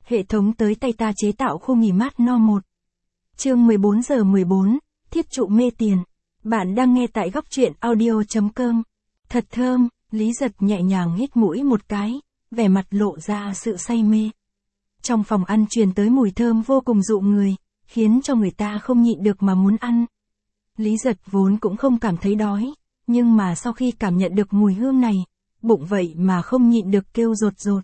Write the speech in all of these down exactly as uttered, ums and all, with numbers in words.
Hệ thống tới tay ta chế tạo khu nghỉ mát no một. Chương mười bốn giờ mười bốn, thiết trụ mê tiền. Bạn đang nghe tại góc truyện audio chấm com. Thật thơm, Lý Giật nhẹ nhàng hít mũi một cái, vẻ mặt lộ ra sự say mê. Trong phòng ăn truyền tới mùi thơm vô cùng dụ người, khiến cho người ta không nhịn được mà muốn ăn. Lý Giật vốn cũng không cảm thấy đói, nhưng mà sau khi cảm nhận được mùi hương này, bụng vậy mà không nhịn được kêu rột rột.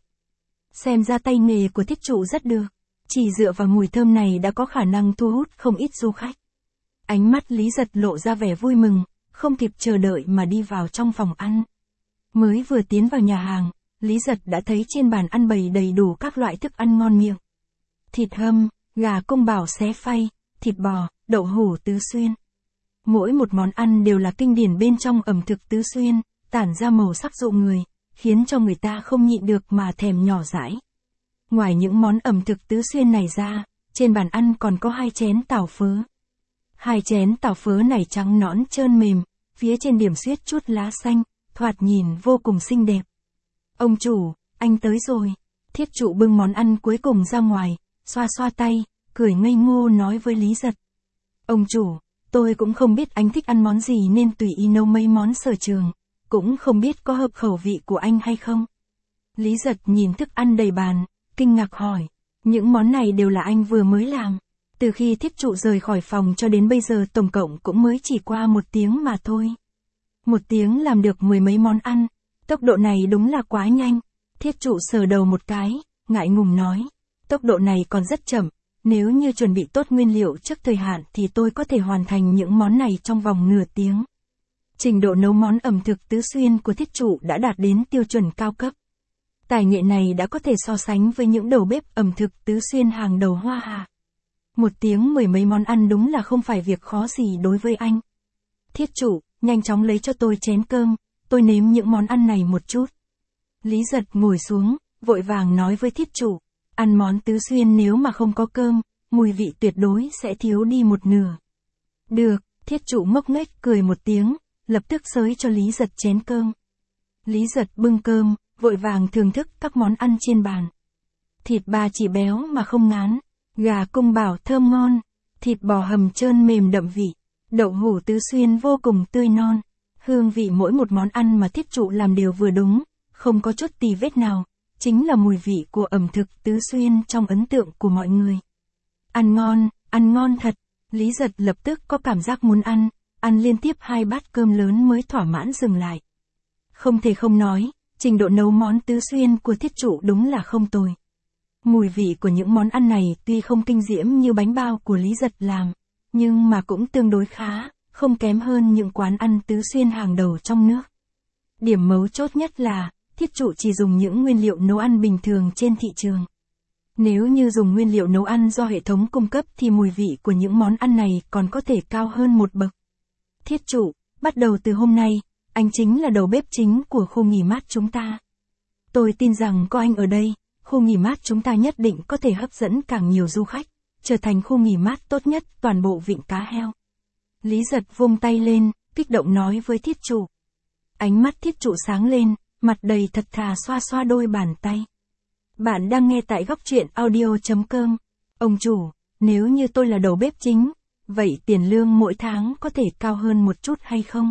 Xem ra tay nghề của thiết trụ rất được, chỉ dựa vào mùi thơm này đã có khả năng thu hút không ít du khách. Ánh mắt Lý Giật lộ ra vẻ vui mừng, không kịp chờ đợi mà đi vào trong phòng ăn. Mới vừa tiến vào nhà hàng, Lý Giật đã thấy trên bàn ăn bày đầy đủ các loại thức ăn ngon miệng. Thịt hâm, gà cung bảo xé phay, thịt bò, đậu hủ Tứ Xuyên. Mỗi một món ăn đều là kinh điển bên trong ẩm thực Tứ Xuyên, tản ra màu sắc dụ người, khiến cho người ta không nhịn được mà thèm nhỏ dãi. Ngoài những món ẩm thực Tứ Xuyên này ra, trên bàn ăn còn có hai chén tảo phớ. Hai chén tảo phớ này trắng nõn trơn mềm, phía trên điểm xuyết chút lá xanh, thoạt nhìn vô cùng xinh đẹp. Ông chủ, anh tới rồi. Thiết trụ bưng món ăn cuối cùng ra ngoài, xoa xoa tay, cười ngây ngô nói với Lý Giật. Ông chủ, tôi cũng không biết anh thích ăn món gì nên tùy ý nấu mấy món sở trường, cũng không biết có hợp khẩu vị của anh hay không. Lý Giật nhìn thức ăn đầy bàn, kinh ngạc hỏi, những món này đều là anh vừa mới làm. Từ khi thiết trụ rời khỏi phòng cho đến bây giờ tổng cộng cũng mới chỉ qua một tiếng mà thôi. Một tiếng làm được mười mấy món ăn, tốc độ này đúng là quá nhanh. Thiết trụ sờ đầu một cái, ngại ngùng nói, tốc độ này còn rất chậm, nếu như chuẩn bị tốt nguyên liệu trước thời hạn thì tôi có thể hoàn thành những món này trong vòng nửa tiếng. Trình độ nấu món ẩm thực Tứ Xuyên của thiết trụ đã đạt đến tiêu chuẩn cao cấp. Tài nghệ này đã có thể so sánh với những đầu bếp ẩm thực Tứ Xuyên hàng đầu Hoa Hạ. Một tiếng mười mấy món ăn đúng là không phải việc khó gì đối với anh. Thiết trụ, nhanh chóng lấy cho tôi chén cơm, tôi nếm những món ăn này một chút. Lý Giật ngồi xuống, vội vàng nói với thiết trụ, ăn món Tứ Xuyên nếu mà không có cơm, mùi vị tuyệt đối sẽ thiếu đi một nửa. Được, thiết trụ ngốc nghếch cười một tiếng, lập tức xới cho Lý Giật chén cơm. Lý Giật bưng cơm, vội vàng thưởng thức các món ăn trên bàn. Thịt ba chỉ béo mà không ngán, gà cung bảo thơm ngon, thịt bò hầm trơn mềm đậm vị, đậu hủ Tứ Xuyên vô cùng tươi non. Hương vị mỗi một món ăn mà thiết trụ làm đều vừa đúng, không có chút tì vết nào, chính là mùi vị của ẩm thực Tứ Xuyên trong ấn tượng của mọi người. Ăn ngon, ăn ngon thật, Lý Giật lập tức có cảm giác muốn ăn, ăn liên tiếp hai bát cơm lớn mới thỏa mãn dừng lại. Không thể không nói, trình độ nấu món Tứ Xuyên của thiết trụ đúng là không tồi. Mùi vị của những món ăn này tuy không kinh diễm như bánh bao của Lý Giật làm, nhưng mà cũng tương đối khá, không kém hơn những quán ăn Tứ Xuyên hàng đầu trong nước. Điểm mấu chốt nhất là, thiết trụ chỉ dùng những nguyên liệu nấu ăn bình thường trên thị trường. Nếu như dùng nguyên liệu nấu ăn do hệ thống cung cấp thì mùi vị của những món ăn này còn có thể cao hơn một bậc. Thiết trụ, bắt đầu từ hôm nay, anh chính là đầu bếp chính của khu nghỉ mát chúng ta. Tôi tin rằng có anh ở đây, khu nghỉ mát chúng ta nhất định có thể hấp dẫn càng nhiều du khách, trở thành khu nghỉ mát tốt nhất toàn bộ vịnh Cá Heo. Lý Giật vung tay lên, kích động nói với thiết trụ. Ánh mắt thiết trụ sáng lên, mặt đầy thật thà xoa xoa đôi bàn tay. Bạn đang nghe tại góc truyện audio chấm com. Ông chủ, nếu như tôi là đầu bếp chính, vậy tiền lương mỗi tháng có thể cao hơn một chút hay không?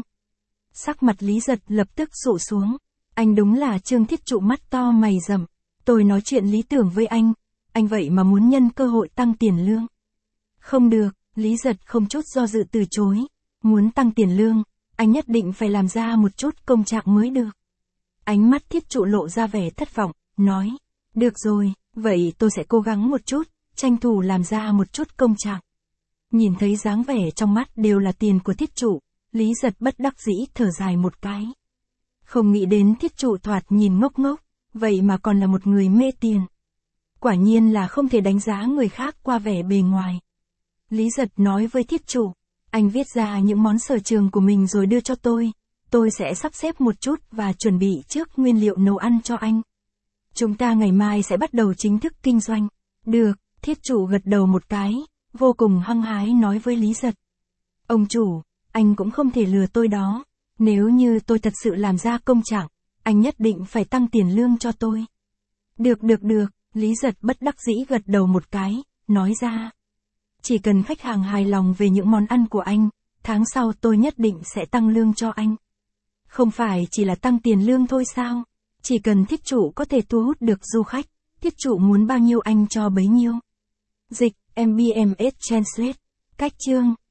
Sắc mặt Lý Giật lập tức sụ xuống. Anh đúng là Trương thiết trụ mắt to mày rậm. Tôi nói chuyện lý tưởng với anh, anh vậy mà muốn nhân cơ hội tăng tiền lương. Không được, Lý Giật không chút do dự từ chối. Muốn tăng tiền lương, anh nhất định phải làm ra một chút công trạng mới được. Ánh mắt thiết trụ lộ ra vẻ thất vọng, nói. Được rồi, vậy tôi sẽ cố gắng một chút, tranh thủ làm ra một chút công trạng. Nhìn thấy dáng vẻ trong mắt đều là tiền của thiết trụ, Lý Giật bất đắc dĩ thở dài một cái. Không nghĩ đến thiết trụ thoạt nhìn ngốc ngốc, vậy mà còn là một người mê tiền. Quả nhiên là không thể đánh giá người khác qua vẻ bề ngoài. Lý Giật nói với thiết trụ, anh viết ra những món sở trường của mình rồi đưa cho tôi, tôi sẽ sắp xếp một chút và chuẩn bị trước nguyên liệu nấu ăn cho anh. Chúng ta ngày mai sẽ bắt đầu chính thức kinh doanh. Được, thiết trụ gật đầu một cái, vô cùng hăng hái nói với Lý Giật. Ông chủ, anh cũng không thể lừa tôi đó, nếu như tôi thật sự làm ra công trạng, anh nhất định phải tăng tiền lương cho tôi. Được được được, Lý Giật bất đắc dĩ gật đầu một cái, nói ra. Chỉ cần khách hàng hài lòng về những món ăn của anh, tháng sau tôi nhất định sẽ tăng lương cho anh. Không phải chỉ là tăng tiền lương thôi sao? Chỉ cần thiết chủ có thể thu hút được du khách, thiết chủ muốn bao nhiêu anh cho bấy nhiêu. Dịch, em bê em ét Translate. Cách chương.